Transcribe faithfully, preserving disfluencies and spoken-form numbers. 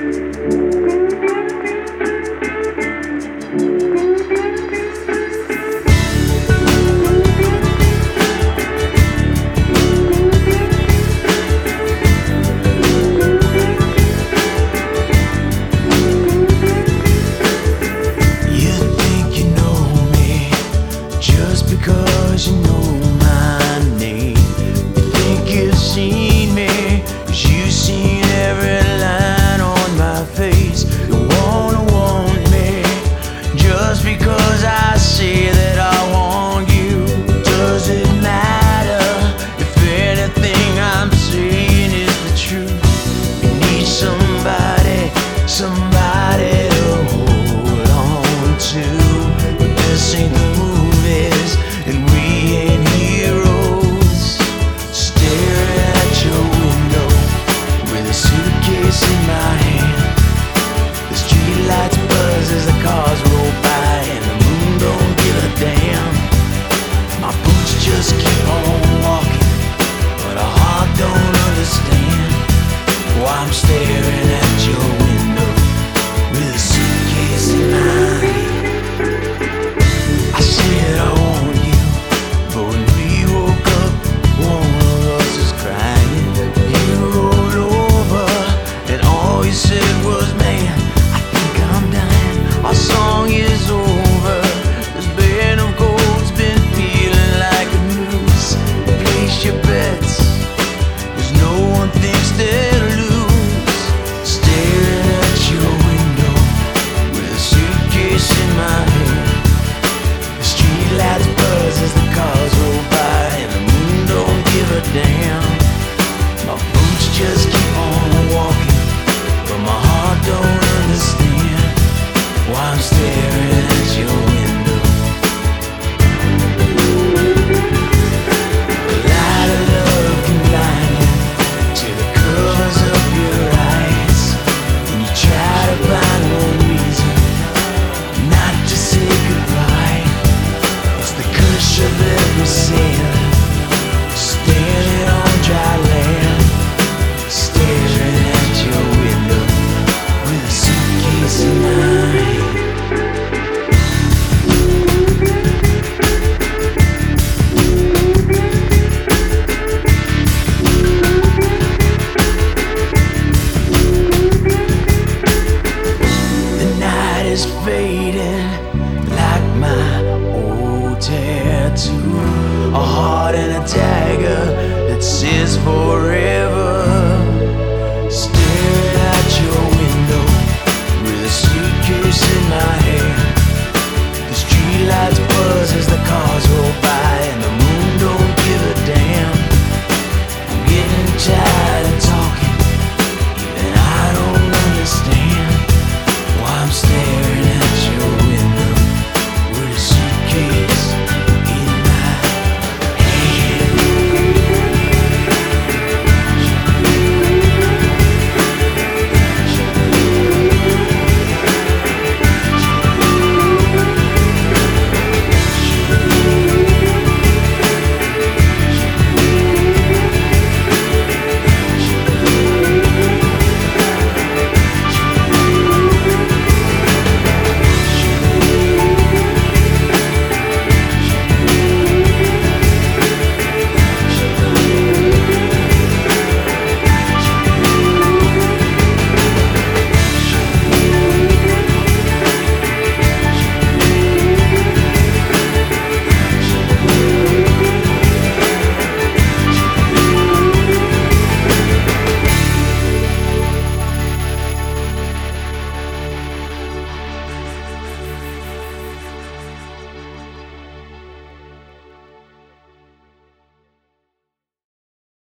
Because you know my name. You think you've seen me, 'cause you've seen every line on my face. You wanna want me, just because I say that I want you. Does it matter if anything I'm saying is the truth? You need somebody, somebody to hold on to. But this ain't the movies, and we ain't heroes. Staring at your window with a suitcase in my hand. The street lights buzz as the cars roll by, and the moon don't give a damn. My boots just keep on walking, but a heart don't understand why I'm staring at your